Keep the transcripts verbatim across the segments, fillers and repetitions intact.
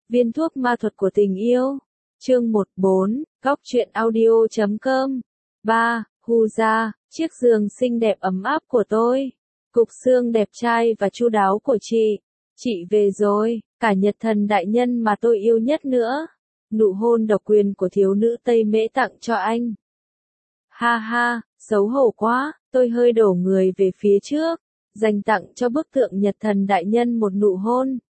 Viên thuốc ma thuật của tình yêu. Chương một bốn, Góc truyện audio chấm com. ba. Hu ra, chiếc giường xinh đẹp ấm áp của tôi. Cục xương đẹp trai và chu đáo của chị. Chị về rồi, cả Nhật Thần đại nhân mà tôi yêu nhất nữa. Nụ hôn độc quyền của thiếu nữ Tây Mễ tặng cho anh. Ha ha, xấu hổ quá, tôi hơi đổ người về phía trước, dành tặng cho bức tượng Nhật Thần đại nhân một nụ hôn.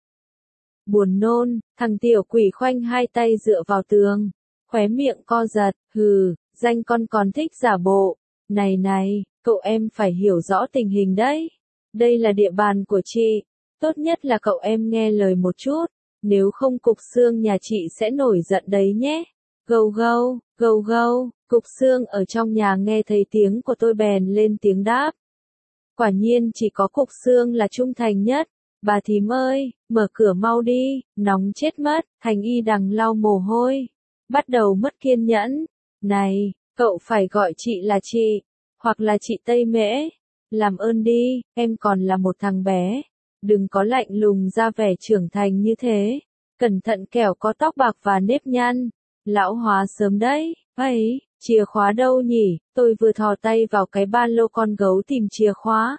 Buồn nôn, thằng tiểu quỷ khoanh hai tay dựa vào tường, khóe miệng co giật, hừ, danh con còn thích giả bộ. Này này, cậu em phải hiểu rõ tình hình đấy. Đây là địa bàn của chị, tốt nhất là cậu em nghe lời một chút, nếu không cục xương nhà chị sẽ nổi giận đấy nhé. Gâu gâu, gâu gâu, cục xương ở trong nhà nghe thấy tiếng của tôi bèn lên tiếng đáp. Quả nhiên chỉ có cục xương là trung thành nhất. Bà thím ơi, mở cửa mau đi, nóng chết mất. Thành y đằng lau mồ hôi, bắt đầu mất kiên nhẫn. Này, cậu phải gọi chị là chị, hoặc là chị Tây Mễ. Làm ơn đi, em còn là một thằng bé. Đừng có lạnh lùng ra vẻ trưởng thành như thế. Cẩn thận kẻo có tóc bạc và nếp nhăn. Lão hóa sớm đấy. Ấy, chìa khóa đâu nhỉ? Tôi vừa thò tay vào cái ba lô con gấu tìm chìa khóa.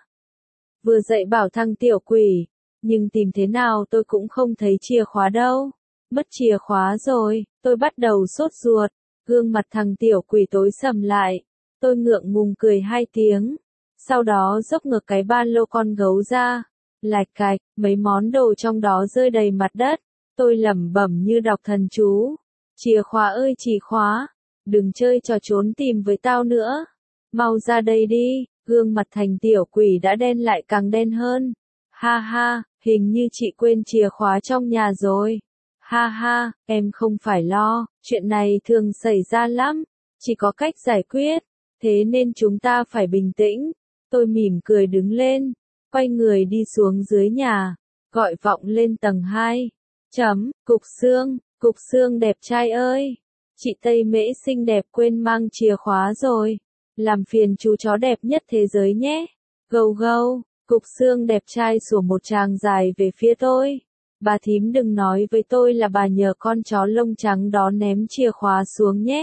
Vừa dạy bảo thằng tiểu quỷ. Nhưng tìm thế nào tôi cũng không thấy chìa khóa đâu. Mất chìa khóa rồi, tôi bắt đầu sốt ruột. Gương mặt thằng tiểu quỷ tối sầm lại. Tôi ngượng ngùng cười hai tiếng. Sau đó dốc ngược cái ba lô con gấu ra. Lạch cạch, mấy món đồ trong đó rơi đầy mặt đất. Tôi lẩm bẩm như đọc thần chú. Chìa khóa ơi chìa khóa, đừng chơi trò trốn tìm với tao nữa. Mau ra đây đi, gương mặt thành tiểu quỷ đã đen lại càng đen hơn. Ha ha, hình như chị quên chìa khóa trong nhà rồi. Ha ha, em không phải lo, chuyện này thường xảy ra lắm, chỉ có cách giải quyết, thế nên chúng ta phải bình tĩnh. Tôi mỉm cười đứng lên, quay người đi xuống dưới nhà, gọi vọng lên tầng hai. Chấm, cục xương, cục xương đẹp trai ơi. Chị Tây Mễ xinh đẹp quên mang chìa khóa rồi. Làm phiền chú chó đẹp nhất thế giới nhé. Gâu gâu. Cục xương đẹp trai sủa một tràng dài về phía tôi. Bà thím đừng nói với tôi là bà nhờ con chó lông trắng đó ném chìa khóa xuống nhé.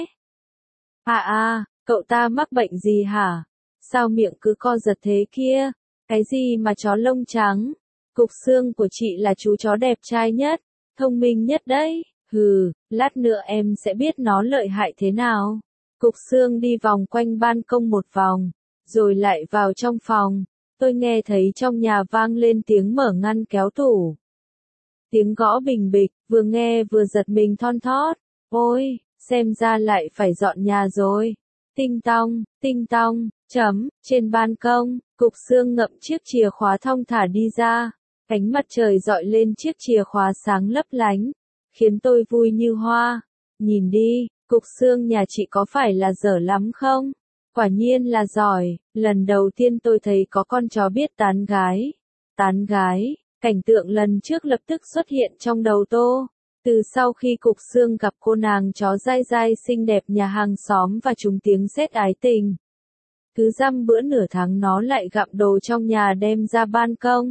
À à, cậu ta mắc bệnh gì hả? Sao miệng cứ co giật thế kia? Cái gì mà chó lông trắng? Cục xương của chị là chú chó đẹp trai nhất, thông minh nhất đấy. Hừ, lát nữa em sẽ biết nó lợi hại thế nào. Cục xương đi vòng quanh ban công một vòng, rồi lại vào trong phòng. Tôi nghe thấy trong nhà vang lên tiếng mở ngăn kéo tủ. Tiếng gõ bình bịch, vừa nghe vừa giật mình thon thót. Ôi, xem ra lại phải dọn nhà rồi. Tinh tong, tinh tong, chấm, trên ban công, cục xương ngậm chiếc chìa khóa thong thả đi ra. Ánh mặt trời dọi lên chiếc chìa khóa sáng lấp lánh, khiến tôi vui như hoa. Nhìn đi, cục xương nhà chị có phải là dở lắm không? Quả nhiên là giỏi, lần đầu tiên tôi thấy có con chó biết tán gái. Tán gái, cảnh tượng lần trước lập tức xuất hiện trong đầu tôi. Từ sau khi cục xương gặp cô nàng chó dai dai xinh đẹp nhà hàng xóm và trúng tiếng sét ái tình. Cứ dăm bữa nửa tháng nó lại gặm đồ trong nhà đem ra ban công.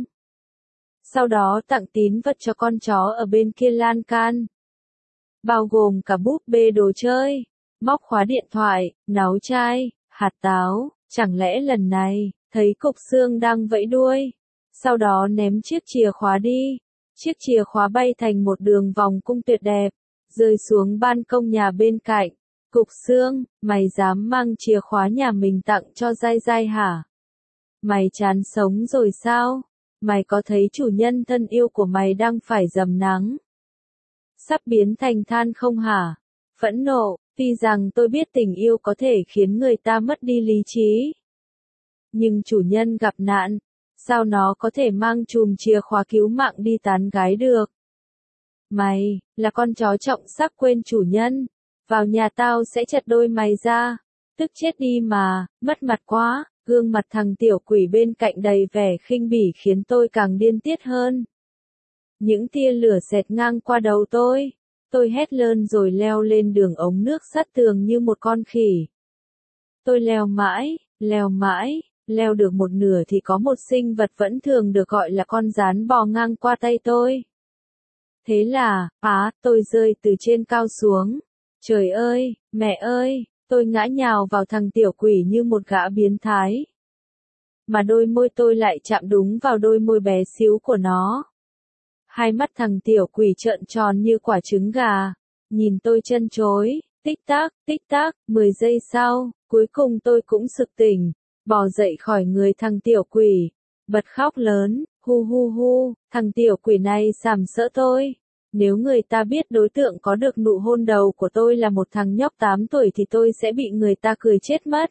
Sau đó tặng tín vật cho con chó ở bên kia lan can. Bao gồm cả búp bê đồ chơi, móc khóa điện thoại, náu chai, hạt táo. Chẳng lẽ lần này, thấy cục xương đang vẫy đuôi, sau đó ném chiếc chìa khóa đi. Chiếc chìa khóa bay thành một đường vòng cung tuyệt đẹp, rơi xuống ban công nhà bên cạnh. Cục xương, mày dám mang chìa khóa nhà mình tặng cho dai dai hả? Mày chán sống rồi sao? Mày có thấy chủ nhân thân yêu của mày đang phải dầm nắng, sắp biến thành than không hả? Phẫn nộ, tuy rằng tôi biết tình yêu có thể khiến người ta mất đi lý trí. Nhưng chủ nhân gặp nạn, sao nó có thể mang chùm chìa khóa cứu mạng đi tán gái được? Mày, là con chó trọng sắc quên chủ nhân. Vào nhà tao sẽ chặt đôi mày ra. Tức chết đi mà, mất mặt quá. Gương mặt thằng tiểu quỷ bên cạnh đầy vẻ khinh bỉ khiến tôi càng điên tiết hơn. Những tia lửa xẹt ngang qua đầu tôi. Tôi hét lớn rồi leo lên đường ống nước sát tường như một con khỉ. Tôi leo mãi, leo mãi, leo được một nửa thì có một sinh vật vẫn thường được gọi là con gián bò ngang qua tay tôi. Thế là, á, tôi rơi từ trên cao xuống. Trời ơi, mẹ ơi, tôi ngã nhào vào thằng tiểu quỷ như một gã biến thái. Mà đôi môi tôi lại chạm đúng vào đôi môi bé xíu của nó. Hai mắt thằng tiểu quỷ trợn tròn như quả trứng gà, nhìn tôi chân chối, tích tắc, tích tắc, mười giây sau, cuối cùng tôi cũng sực tỉnh, bò dậy khỏi người thằng tiểu quỷ, bật khóc lớn, hu hu hu, thằng tiểu quỷ này sàm sỡ tôi. Nếu người ta biết đối tượng có được nụ hôn đầu của tôi là một thằng nhóc tám tuổi thì tôi sẽ bị người ta cười chết mất.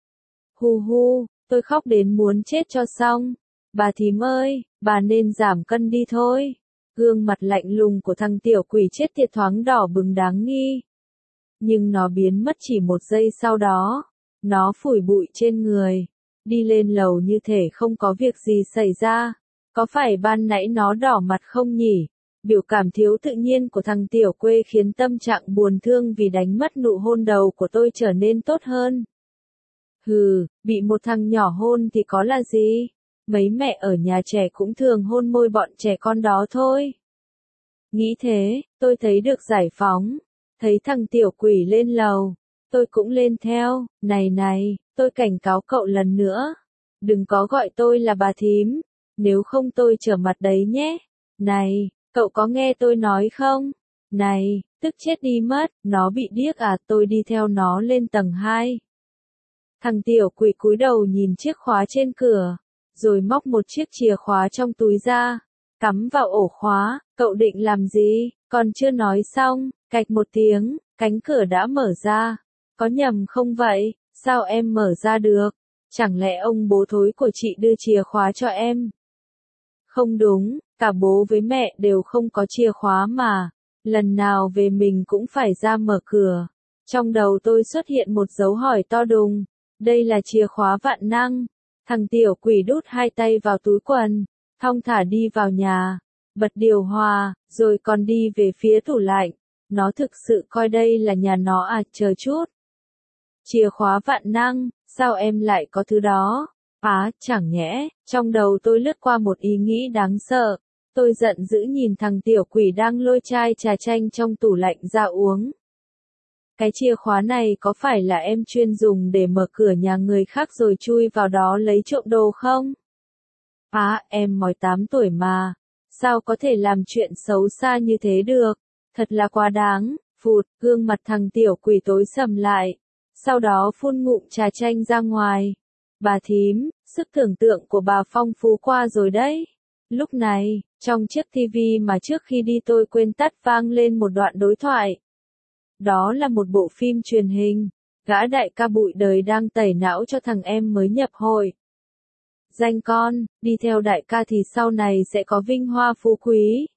Hu hu, tôi khóc đến muốn chết cho xong. Bà thím ơi, bà nên giảm cân đi thôi. Gương mặt lạnh lùng của thằng tiểu quỷ chết tiệt thoáng đỏ bừng đáng nghi. Nhưng nó biến mất chỉ một giây sau đó. Nó phủi bụi trên người. Đi lên lầu như thể không có việc gì xảy ra. Có phải ban nãy nó đỏ mặt không nhỉ? Biểu cảm thiếu tự nhiên của thằng tiểu quê khiến tâm trạng buồn thương vì đánh mất nụ hôn đầu của tôi trở nên tốt hơn. Hừ, bị một thằng nhỏ hôn thì có là gì? Mấy mẹ ở nhà trẻ cũng thường hôn môi bọn trẻ con đó thôi. Nghĩ thế, tôi thấy được giải phóng. Thấy thằng tiểu quỷ lên lầu. Tôi cũng lên theo. Này này, tôi cảnh cáo cậu lần nữa. Đừng có gọi tôi là bà thím. Nếu không tôi trở mặt đấy nhé. Này, cậu có nghe tôi nói không? Này, tức chết đi mất. Nó bị điếc à? Tôi đi theo nó lên tầng hai. Thằng tiểu quỷ cúi đầu nhìn chiếc khóa trên cửa, rồi móc một chiếc chìa khóa trong túi ra, cắm vào ổ khóa. Cậu định làm gì? Còn chưa nói xong, cạch một tiếng, cánh cửa đã mở ra. Có nhầm không vậy? Sao em mở ra được? Chẳng lẽ ông bố thối của chị đưa chìa khóa cho em? Không đúng, cả bố với mẹ đều không có chìa khóa mà. Lần nào về mình cũng phải ra mở cửa. Trong đầu tôi xuất hiện một dấu hỏi to đùng. Đây là chìa khóa vạn năng. Thằng tiểu quỷ đút hai tay vào túi quần, thong thả đi vào nhà, bật điều hòa, rồi còn đi về phía tủ lạnh. Nó thực sự coi đây là nhà nó à? Chờ chút. Chìa khóa vạn năng, sao em lại có thứ đó? Á, chẳng nhẽ, trong đầu tôi lướt qua một ý nghĩ đáng sợ. Tôi giận dữ nhìn thằng tiểu quỷ đang lôi chai trà chanh trong tủ lạnh ra uống. Cái chìa khóa này có phải là em chuyên dùng để mở cửa nhà người khác rồi chui vào đó lấy trộm đồ không? À, em mới tám tuổi mà. Sao có thể làm chuyện xấu xa như thế được? Thật là quá đáng. Phụt, gương mặt thằng tiểu quỷ tối sầm lại. Sau đó phun ngụm trà chanh ra ngoài. Bà thím, sức tưởng tượng của bà phong phú qua rồi đấy. Lúc này, trong chiếc tivi mà trước khi đi tôi quên tắt vang lên một đoạn đối thoại. Đó là một bộ phim truyền hình. Gã đại ca bụi đời đang tẩy não cho thằng em mới nhập hội. Danh con, đi theo đại ca thì sau này sẽ có vinh hoa phú quý.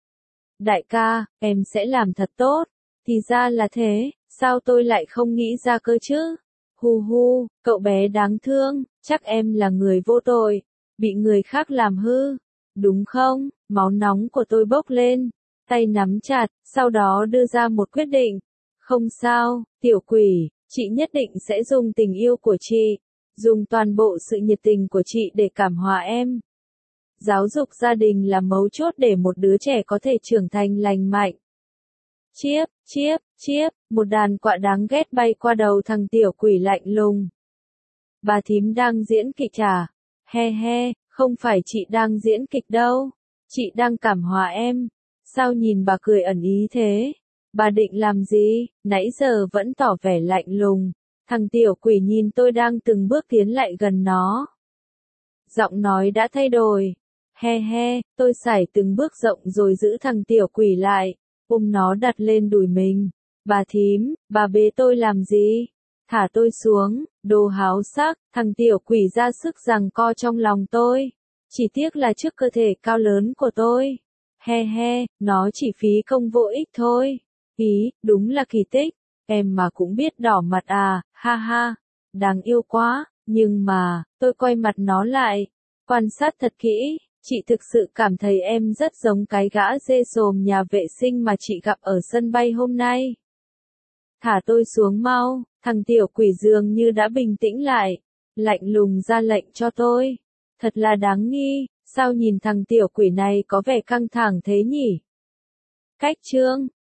Đại ca, em sẽ làm thật tốt. Thì ra là thế, sao tôi lại không nghĩ ra cơ chứ? Hu hu, cậu bé đáng thương, chắc em là người vô tội, bị người khác làm hư. Đúng không? Máu nóng của tôi bốc lên, tay nắm chặt, sau đó đưa ra một quyết định. Không sao, tiểu quỷ, chị nhất định sẽ dùng tình yêu của chị, dùng toàn bộ sự nhiệt tình của chị để cảm hóa em. Giáo dục gia đình là mấu chốt để một đứa trẻ có thể trưởng thành lành mạnh. Chiếp, chiếp, chiếp, một đàn quạ đáng ghét bay qua đầu thằng tiểu quỷ lạnh lùng. Bà thím đang diễn kịch à? He he, không phải chị đang diễn kịch đâu. Chị đang cảm hóa em. Sao nhìn bà cười ẩn ý thế? Bà định làm gì? Nãy giờ vẫn tỏ vẻ lạnh lùng. Thằng tiểu quỷ nhìn tôi đang từng bước tiến lại gần nó. Giọng nói đã thay đổi. He he, tôi sải từng bước rộng rồi giữ thằng tiểu quỷ lại, ôm nó đặt lên đùi mình. Bà thím, bà bế tôi làm gì? Thả tôi xuống, đồ háo sắc. Thằng tiểu quỷ ra sức giằng co trong lòng tôi. Chỉ tiếc là trước cơ thể cao lớn của tôi. He he, nó chỉ phí công vô ích thôi. Ý, đúng là kỳ tích. Em mà cũng biết đỏ mặt à, ha ha. Đáng yêu quá, nhưng mà, tôi quay mặt nó lại. Quan sát thật kỹ, chị thực sự cảm thấy em rất giống cái gã dê xồm nhà vệ sinh mà chị gặp ở sân bay hôm nay. Thả tôi xuống mau, thằng tiểu quỷ dường như đã bình tĩnh lại. Lạnh lùng ra lệnh cho tôi. Thật là đáng nghi, sao nhìn thằng tiểu quỷ này có vẻ căng thẳng thế nhỉ? Cách chương